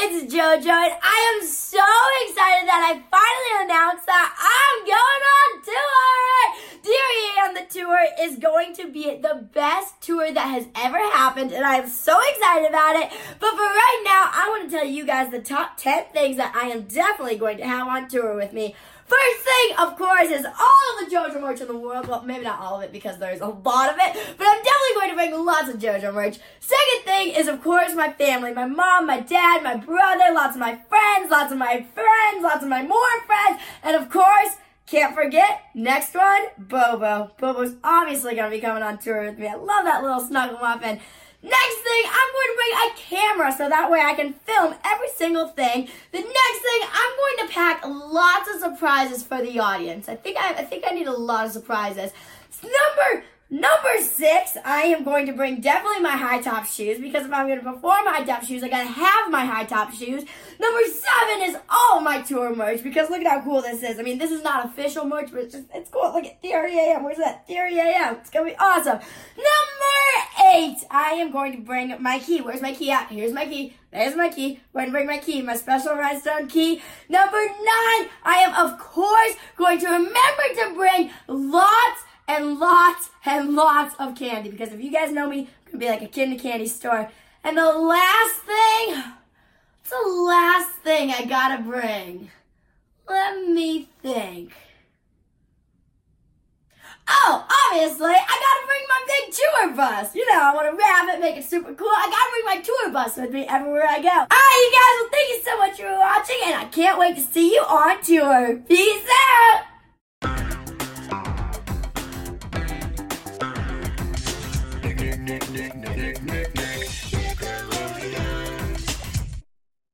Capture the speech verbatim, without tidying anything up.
it's JoJo, and I am so excited that I finally announced that I'm going on tour! Dear and the tour is going to be the best tour that has ever happened, and I am so excited about it. But for right now, I want to tell you guys the top ten things that I am definitely going to have on tour with me. First thing, of course, is all of the JoJo merch in the world. Well, maybe not all of it because there's a lot of it, but I'm definitely going to bring lots of JoJo merch. Second thing is, of course, my family. My mom, my dad, my brother, lots of my friends, lots of my friends, lots of my more friends, and of course, can't forget, next one, Bobo. Bobo's obviously going to be coming on tour with me. I love that little snuggle muffin. Next thing, I'm going to bring a camera so that way I can film every single thing. The next thing, I'm going to pack lots of surprises for the audience. I think I, I think I need a lot of surprises. Number Number six, I am going to bring definitely my high top shoes, because if I'm going to perform high top shoes, I gotta have my high top shoes. Number seven is all my tour merch, because look at how cool this is. I mean, this is not official merch, but it's just, it's cool. Look at Theory A M. Where's that? Theory A M. It's gonna be awesome. Number eight, I am going to bring my key. Where's my key at? Here's my key. There's my key. I'm going to bring my key, my special rhinestone key. Number nine, I am, of course, going to remember to bring lots and lots and lots of candy, because if you guys know me, I'm gonna be like a kid in a candy store. And the last thing, what's the last thing I gotta bring? Let me think. Oh, obviously, I gotta bring my big tour bus. You know, I wanna wrap it, make it super cool. I gotta bring my tour bus with me everywhere I go. Alright, you guys, well, thank you so much for watching, and I can't wait to see you on tour. Peace out! Nick, Nick, Nick, Nick, Nick, Nick.